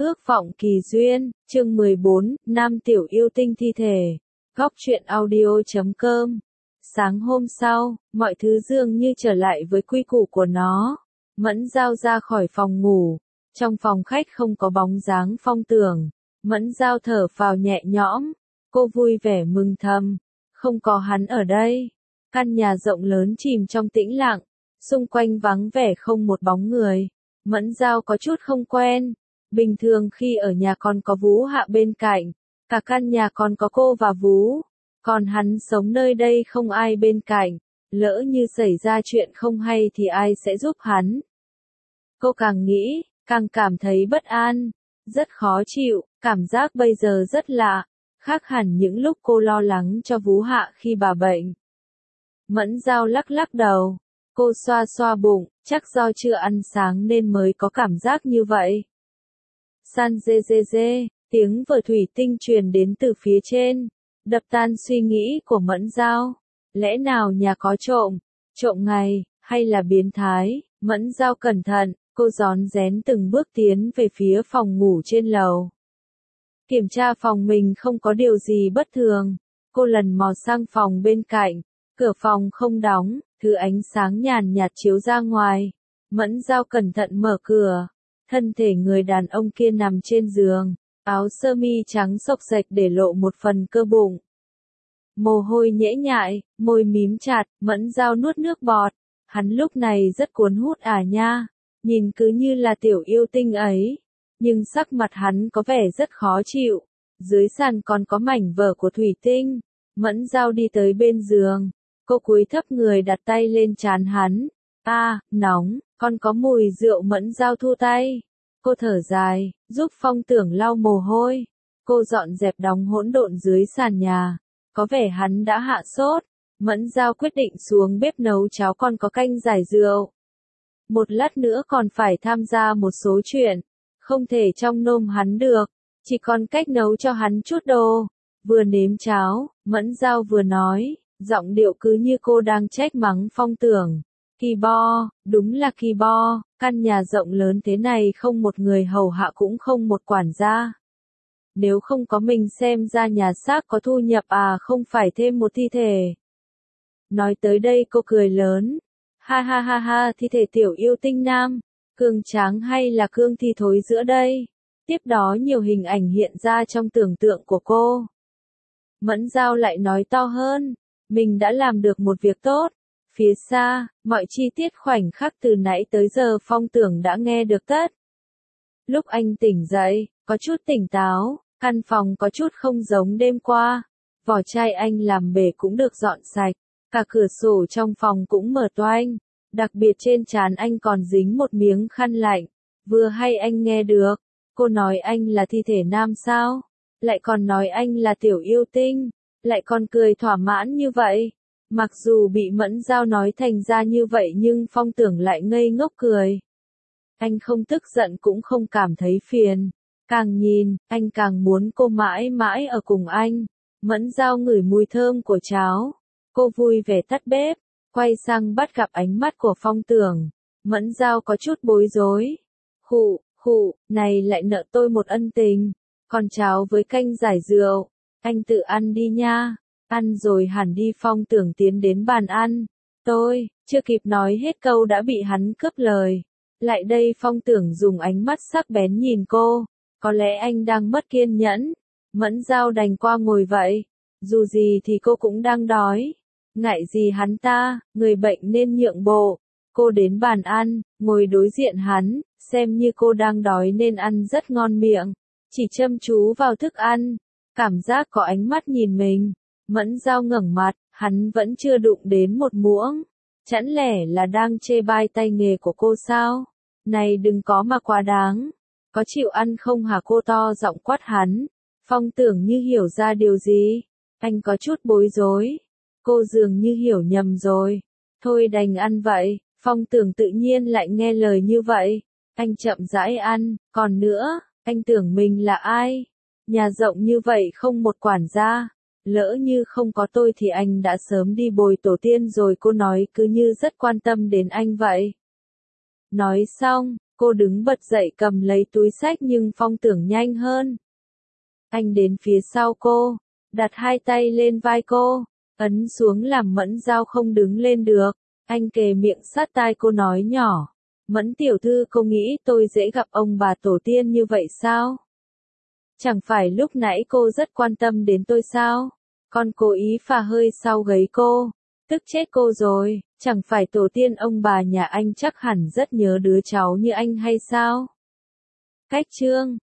Ước vọng kỳ duyên, chương 14, Nam tiểu yêu tinh thi thể. Góc truyện audio.com. Sáng hôm sau, mọi thứ dường như trở lại với quy củ của nó. Mẫn Giao ra khỏi phòng ngủ. Trong phòng khách không có bóng dáng Phong Tưởng. Mẫn Giao thở phào nhẹ nhõm. Cô vui vẻ mừng thầm. Không có hắn ở đây. Căn nhà rộng lớn chìm trong tĩnh lặng. Xung quanh vắng vẻ không một bóng người. Mẫn Giao có chút không quen. Bình thường khi ở nhà còn có Vũ Hạ bên cạnh, cả căn nhà còn có cô và Vũ, còn hắn sống nơi đây không ai bên cạnh, lỡ như xảy ra chuyện không hay thì ai sẽ giúp hắn. Cô càng nghĩ, càng cảm thấy bất an, rất khó chịu, cảm giác bây giờ rất lạ, khác hẳn những lúc cô lo lắng cho Vũ Hạ khi bà bệnh. Mẫn Giao lắc lắc đầu, cô xoa xoa bụng, chắc do chưa ăn sáng nên mới có cảm giác như vậy. San dê dê dê, tiếng vở thủy tinh truyền đến từ phía trên, đập tan suy nghĩ của Mẫn Giao. Lẽ nào nhà có trộm, trộm ngày, hay là biến thái? Mẫn Giao cẩn thận, cô rón rén từng bước tiến về phía phòng ngủ trên lầu. Kiểm tra phòng mình không có điều gì bất thường, cô lần mò sang phòng bên cạnh, cửa phòng không đóng, thứ ánh sáng nhàn nhạt chiếu ra ngoài. Mẫn Giao cẩn thận mở cửa. Thân thể người đàn ông kia nằm trên giường, áo sơ mi trắng xộc xệch để lộ một phần cơ bụng. Mồ hôi nhễ nhại, môi mím chặt, Mẫn Giao nuốt nước bọt. Hắn lúc này rất cuốn hút à nha, nhìn cứ như là tiểu yêu tinh ấy. Nhưng sắc mặt hắn có vẻ rất khó chịu. Dưới sàn còn có mảnh vỡ của thủy tinh. Mẫn Giao đi tới bên giường. Cô cúi thấp người đặt tay lên trán hắn. Nóng, còn có mùi rượu. Mẫn Giao thu tay. Cô thở dài, giúp Phong Tưởng lau mồ hôi. Cô dọn dẹp đống hỗn độn dưới sàn nhà. Có vẻ hắn đã hạ sốt. Mẫn Giao quyết định xuống bếp nấu cháo còn có canh giải rượu. Một lát nữa còn phải tham gia một số chuyện. Không thể trông nom hắn được. Chỉ còn cách nấu cho hắn chút đồ. Vừa nếm cháo, Mẫn Giao vừa nói, giọng điệu cứ như cô đang trách mắng Phong Tưởng. Kỳ bo, đúng là kỳ bo, căn nhà rộng lớn thế này không một người hầu hạ cũng không một quản gia. Nếu không có mình xem ra nhà xác có thu nhập không phải thêm một thi thể. Nói tới đây cô cười lớn. Ha ha ha ha, thi thể tiểu yêu tinh nam, cường tráng hay là cương thi thối giữa đây. Tiếp đó nhiều hình ảnh hiện ra trong tưởng tượng của cô. Mẫn Giao lại nói to hơn, mình đã làm được một việc tốt. Phía xa, mọi chi tiết khoảnh khắc từ nãy tới giờ Phong Tưởng đã nghe được tất. Lúc anh tỉnh dậy, có chút tỉnh táo, căn phòng có chút không giống đêm qua. Vỏ chai anh làm bể cũng được dọn sạch, cả cửa sổ trong phòng cũng mở toang. Đặc biệt trên trán anh còn dính một miếng khăn lạnh. Vừa hay anh nghe được, cô nói anh là thi thể nam sao? Lại còn nói anh là tiểu yêu tinh, lại còn cười thỏa mãn như vậy. Mặc dù bị Mẫn Giao nói thành ra như vậy nhưng Phong Tưởng lại ngây ngốc cười. Anh không tức giận cũng không cảm thấy phiền. Càng nhìn, anh càng muốn cô mãi mãi ở cùng anh. Mẫn Giao ngửi mùi thơm của cháo. Cô vui vẻ tắt bếp, quay sang bắt gặp ánh mắt của Phong Tưởng. Mẫn Giao có chút bối rối. Khụ, này lại nợ tôi một ân tình. Còn cháo với canh giải rượu, anh tự ăn đi nha. Ăn rồi hẳn đi. Phong Tưởng tiến đến bàn ăn. Tôi, chưa kịp nói hết câu đã bị hắn cướp lời. Lại đây. Phong Tưởng dùng ánh mắt sắc bén nhìn cô. Có lẽ anh đang mất kiên nhẫn. Mẫn Giao đành qua ngồi vậy. Dù gì thì cô cũng đang đói. Ngại gì hắn ta, người bệnh nên nhượng bộ. Cô đến bàn ăn, ngồi đối diện hắn, xem như cô đang đói nên ăn rất ngon miệng. Chỉ chăm chú vào thức ăn, cảm giác có ánh mắt nhìn mình. Mẫn Giao ngẩng mặt, hắn vẫn chưa đụng đến một muỗng. Chẳng lẽ là đang chê bai tay nghề của cô sao? Này đừng có mà quá đáng. Có chịu ăn không hả? Cô to giọng quát hắn. Phong Tưởng như hiểu ra điều gì. Anh có chút bối rối. Cô dường như hiểu nhầm rồi. Thôi đành ăn vậy. Phong Tưởng tự nhiên lại nghe lời như vậy. Anh chậm rãi ăn, còn nữa, anh tưởng mình là ai? Nhà rộng như vậy không một quản gia. Lỡ như không có tôi thì anh đã sớm đi bồi tổ tiên rồi. Cô nói cứ như rất quan tâm đến anh vậy. Nói xong, Cô đứng bật dậy cầm lấy túi xách nhưng Phong tưởng nhanh hơn. Anh đến phía sau cô, đặt hai tay lên vai cô, ấn xuống làm Mẫn Giao không đứng lên được. Anh kề miệng sát tai cô nói nhỏ. Mẫn tiểu thư, cô nghĩ tôi dễ gặp ông bà tổ tiên như vậy sao? Chẳng phải lúc nãy cô rất quan tâm đến tôi sao? Con cố ý phà hơi sau gáy cô. Tức chết cô rồi, chẳng phải tổ tiên ông bà nhà anh chắc hẳn rất nhớ đứa cháu như anh hay sao? Cách chương